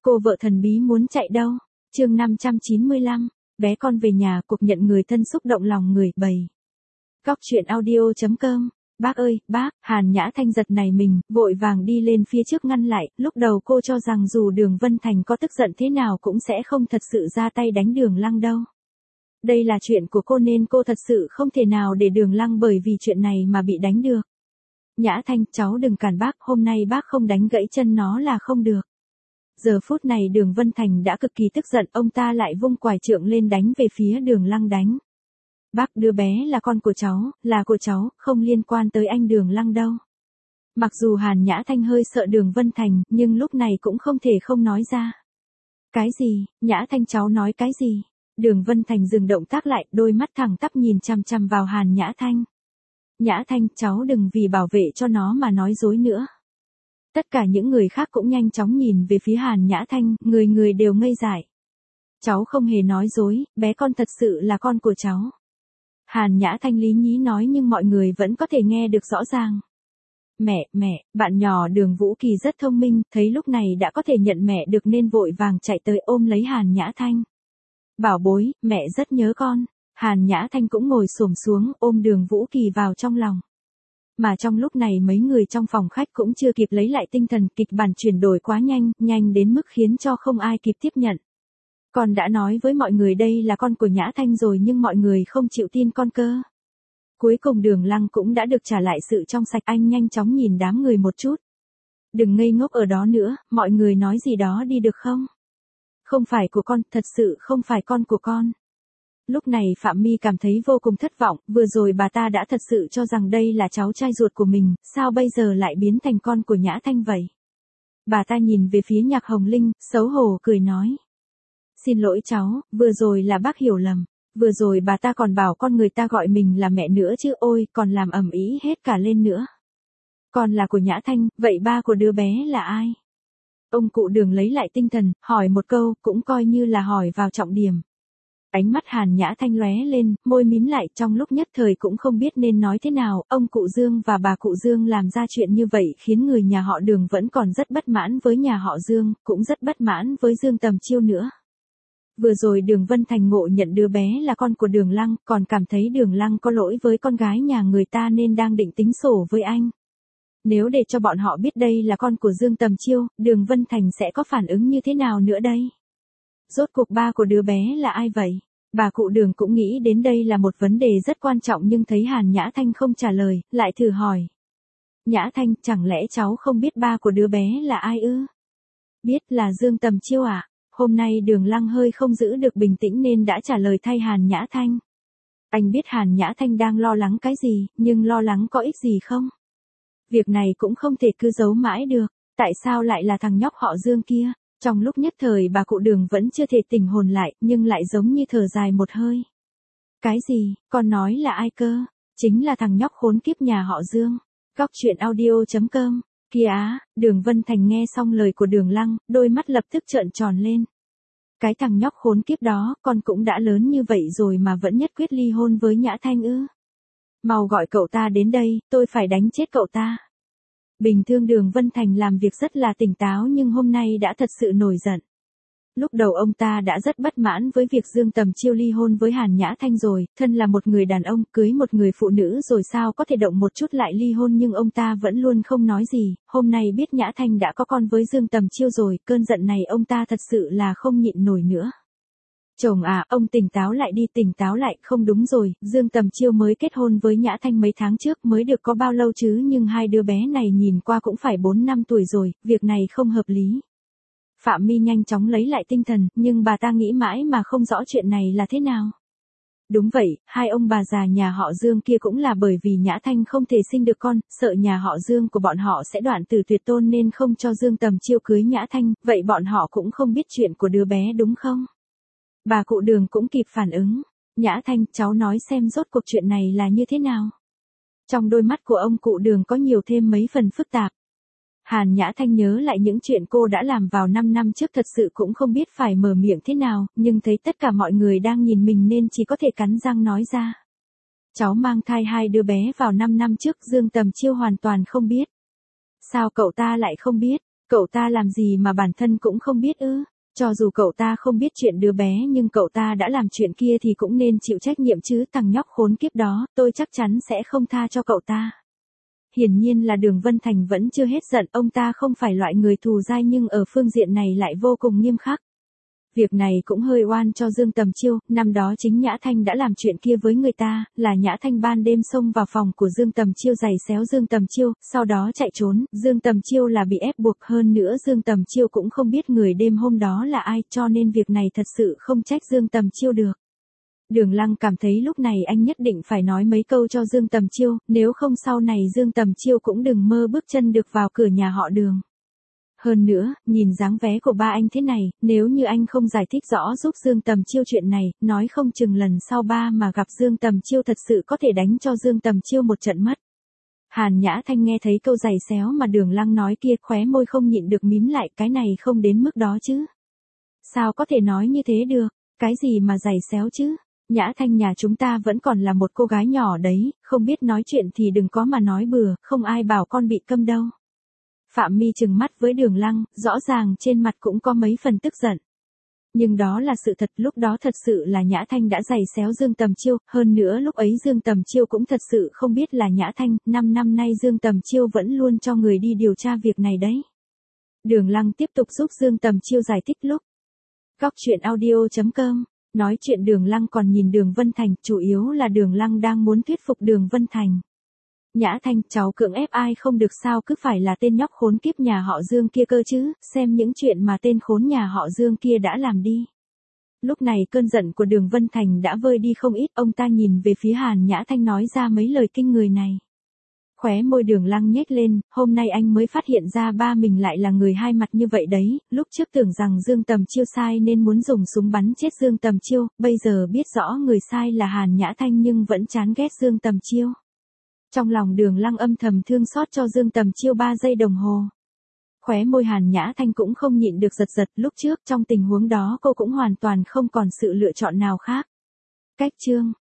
Cô vợ thần bí muốn chạy đâu? Chương 595, bé con về nhà, cuộc nhận người thân xúc động lòng người, bày. Góc truyện audio.com. Bác ơi, bác, Hàn Nhã Thanh giật nảy mình, vội vàng đi lên phía trước ngăn lại, lúc đầu cô cho rằng dù Đường Vân Thành có tức giận thế nào cũng sẽ không thật sự ra tay đánh Đường Lăng đâu. Đây là chuyện của cô nên cô thật sự không thể nào để Đường Lăng bởi vì chuyện này mà bị đánh được. Nhã Thanh, cháu đừng cản bác, hôm nay bác không đánh gãy chân nó là không được. Giờ phút này Đường Vân Thành đã cực kỳ tức giận, ông ta lại vung quải trượng lên đánh về phía Đường Lăng đánh. Bác, đứa bé là con của cháu, là của cháu, không liên quan tới anh Đường Lăng đâu. Mặc dù Hàn Nhã Thanh hơi sợ Đường Vân Thành, nhưng lúc này cũng không thể không nói ra. Cái gì, Nhã Thanh cháu nói cái gì? Đường Vân Thành dừng động tác lại, đôi mắt thẳng tắp nhìn chằm chằm vào Hàn Nhã Thanh. Nhã Thanh, cháu đừng vì bảo vệ cho nó mà nói dối nữa. Tất cả những người khác cũng nhanh chóng nhìn về phía Hàn Nhã Thanh, người người đều ngây dại. Cháu không hề nói dối, bé con thật sự là con của cháu. Hàn Nhã Thanh lý nhí nói nhưng mọi người vẫn có thể nghe được rõ ràng. Mẹ, bạn nhỏ Đường Vũ Kỳ rất thông minh, thấy lúc này đã có thể nhận mẹ được nên vội vàng chạy tới ôm lấy Hàn Nhã Thanh. Bảo bối, mẹ rất nhớ con. Hàn Nhã Thanh cũng ngồi xổm xuống ôm Đường Vũ Kỳ vào trong lòng. Mà trong lúc này mấy người trong phòng khách cũng chưa kịp lấy lại tinh thần, kịch bản chuyển đổi quá nhanh đến mức khiến cho không ai kịp tiếp nhận. Con đã nói với mọi người đây là con của Nhã Thanh rồi nhưng mọi người không chịu tin con cơ. Cuối cùng Đường Lăng cũng đã được trả lại sự trong sạch, anh nhanh chóng nhìn đám người một chút. Đừng ngây ngốc ở đó nữa, mọi người nói gì đó đi được không? Không phải của con, thật sự không phải con của con. Lúc này Phạm My cảm thấy vô cùng thất vọng, vừa rồi bà ta đã thật sự cho rằng đây là cháu trai ruột của mình, sao bây giờ lại biến thành con của Nhã Thanh vậy? Bà ta nhìn về phía Nhạc Hồng Linh, xấu hổ cười nói. Xin lỗi cháu, vừa rồi là bác hiểu lầm. Vừa rồi bà ta còn bảo con người ta gọi mình là mẹ nữa chứ, ôi, còn làm ầm ĩ hết cả lên nữa. Con là của Nhã Thanh, vậy ba của đứa bé là ai? Ông cụ Đường lấy lại tinh thần, hỏi một câu, cũng coi như là hỏi vào trọng điểm. Ánh mắt Hàn Nhã Thanh lóe lên, môi mím lại, trong lúc nhất thời cũng không biết nên nói thế nào, ông cụ Dương và bà cụ Dương làm ra chuyện như vậy khiến người nhà họ Đường vẫn còn rất bất mãn với nhà họ Dương, cũng rất bất mãn với Dương Tầm Chiêu nữa. Vừa rồi Đường Vân Thành ngộ nhận đứa bé là con của Đường Lăng, còn cảm thấy Đường Lăng có lỗi với con gái nhà người ta nên đang định tính sổ với anh. Nếu để cho bọn họ biết đây là con của Dương Tầm Chiêu, Đường Vân Thành sẽ có phản ứng như thế nào nữa đây? Rốt cuộc ba của đứa bé là ai vậy? Bà cụ Đường cũng nghĩ đến đây là một vấn đề rất quan trọng nhưng thấy Hàn Nhã Thanh không trả lời, lại thử hỏi. Nhã Thanh, chẳng lẽ cháu không biết ba của đứa bé là ai ư? Biết là Dương Tầm Chiêu à? Hôm nay Đường Lăng hơi không giữ được bình tĩnh nên đã trả lời thay Hàn Nhã Thanh. Anh biết Hàn Nhã Thanh đang lo lắng cái gì, nhưng lo lắng có ích gì không? Việc này cũng không thể cứ giấu mãi được, tại sao lại là thằng nhóc họ Dương kia? Trong lúc nhất thời bà cụ Đường vẫn chưa thể tỉnh hồn lại, nhưng lại giống như thở dài một hơi. Cái gì, con nói là ai cơ? Chính là thằng nhóc khốn kiếp nhà họ Dương. Góc truyện audio.com. Kìa á, Đường Vân Thành nghe xong lời của Đường Lăng, đôi mắt lập tức trợn tròn lên. Cái thằng nhóc khốn kiếp đó, con cũng đã lớn như vậy rồi mà vẫn nhất quyết ly hôn với Nhã Thanh ư? Mau gọi cậu ta đến đây, tôi phải đánh chết cậu ta. Bình thường Đường Vân Thành làm việc rất là tỉnh táo nhưng hôm nay đã thật sự nổi giận. Lúc đầu ông ta đã rất bất mãn với việc Dương Tầm Chiêu ly hôn với Hàn Nhã Thanh rồi, thân là một người đàn ông, cưới một người phụ nữ rồi sao có thể động một chút lại ly hôn nhưng ông ta vẫn luôn không nói gì, hôm nay biết Nhã Thanh đã có con với Dương Tầm Chiêu rồi, cơn giận này ông ta thật sự là không nhịn nổi nữa. Chồng à, ông tỉnh táo lại đi, tỉnh táo lại, không đúng rồi, Dương Tầm Chiêu mới kết hôn với Nhã Thanh mấy tháng trước mới được có bao lâu chứ nhưng hai đứa bé này nhìn qua cũng phải 4 năm tuổi rồi, việc này không hợp lý. Phạm My nhanh chóng lấy lại tinh thần, nhưng bà ta nghĩ mãi mà không rõ chuyện này là thế nào. Đúng vậy, hai ông bà già nhà họ Dương kia cũng là bởi vì Nhã Thanh không thể sinh được con, sợ nhà họ Dương của bọn họ sẽ đoạn tử tuyệt tôn nên không cho Dương Tầm Chiêu cưới Nhã Thanh, vậy bọn họ cũng không biết chuyện của đứa bé đúng không? Bà cụ Đường cũng kịp phản ứng. Nhã Thanh, cháu nói xem rốt cuộc chuyện này là như thế nào? Trong đôi mắt của ông cụ Đường có nhiều thêm mấy phần phức tạp. Hàn Nhã Thanh nhớ lại những chuyện cô đã làm vào 5 năm trước thật sự cũng không biết phải mở miệng thế nào, nhưng thấy tất cả mọi người đang nhìn mình nên chỉ có thể cắn răng nói ra. Cháu mang thai hai đứa bé vào 5 năm trước, Dương Tầm Chiêu hoàn toàn không biết. Sao cậu ta lại không biết? Cậu ta làm gì mà bản thân cũng không biết ư? Cho dù cậu ta không biết chuyện đứa bé nhưng cậu ta đã làm chuyện kia thì cũng nên chịu trách nhiệm chứ, thằng nhóc khốn kiếp đó, tôi chắc chắn sẽ không tha cho cậu ta. Hiển nhiên là Đường Vân Thành vẫn chưa hết giận, ông ta không phải loại người thù dai nhưng ở phương diện này lại vô cùng nghiêm khắc. Việc này cũng hơi oan cho Dương Tầm Chiêu, năm đó chính Nhã Thanh đã làm chuyện kia với người ta, là Nhã Thanh ban đêm xông vào phòng của Dương Tầm Chiêu giày xéo Dương Tầm Chiêu, sau đó chạy trốn, Dương Tầm Chiêu là bị ép buộc, hơn nữa Dương Tầm Chiêu cũng không biết người đêm hôm đó là ai, cho nên việc này thật sự không trách Dương Tầm Chiêu được. Đường Lăng cảm thấy lúc này anh nhất định phải nói mấy câu cho Dương Tầm Chiêu, nếu không sau này Dương Tầm Chiêu cũng đừng mơ bước chân được vào cửa nhà họ Đường. Hơn nữa, nhìn dáng vẻ của ba anh thế này, nếu như anh không giải thích rõ giúp Dương Tầm Chiêu chuyện này, nói không chừng lần sau ba mà gặp Dương Tầm Chiêu thật sự có thể đánh cho Dương Tầm Chiêu một trận mất. Hàn Nhã Thanh nghe thấy câu giày xéo mà Đường Lăng nói kia, khóe môi không nhịn được mím lại, cái này không đến mức đó chứ. Sao có thể nói như thế được, cái gì mà giày xéo chứ? Nhã Thanh nhà chúng ta vẫn còn là một cô gái nhỏ đấy, không biết nói chuyện thì đừng có mà nói bừa, không ai bảo con bị câm đâu. Phạm Mi trừng mắt với Đường Lăng, rõ ràng trên mặt cũng có mấy phần tức giận. Nhưng đó là sự thật, lúc đó thật sự là Nhã Thanh đã giày xéo Dương Tầm Chiêu, hơn nữa lúc ấy Dương Tầm Chiêu cũng thật sự không biết là Nhã Thanh, 5 năm nay Dương Tầm Chiêu vẫn luôn cho người đi điều tra việc này đấy. Đường Lăng tiếp tục giúp Dương Tầm Chiêu giải thích lúc. Góc truyện audio.com, nói chuyện Đường Lăng còn nhìn Đường Vân Thành, chủ yếu là Đường Lăng đang muốn thuyết phục Đường Vân Thành. Nhã Thanh, cháu cưỡng ép ai không được sao, cứ phải là tên nhóc khốn kiếp nhà họ Dương kia cơ chứ, xem những chuyện mà tên khốn nhà họ Dương kia đã làm đi. Lúc này cơn giận của Đường Vân Thành đã vơi đi không ít, ông ta nhìn về phía Hàn Nhã Thanh nói ra mấy lời kinh người này. Khóe môi Đường Lăng nhếch lên, hôm nay anh mới phát hiện ra ba mình lại là người hai mặt như vậy đấy, lúc trước tưởng rằng Dương Tầm Chiêu sai nên muốn dùng súng bắn chết Dương Tầm Chiêu, bây giờ biết rõ người sai là Hàn Nhã Thanh nhưng vẫn chán ghét Dương Tầm Chiêu. Trong lòng Đường Lăng âm thầm thương xót cho Dương Tầm Chiêu 3 giây đồng hồ. Khóe môi Hàn Nhã Thanh cũng không nhịn được giật giật, lúc trước trong tình huống đó cô cũng hoàn toàn không còn sự lựa chọn nào khác. Cách chương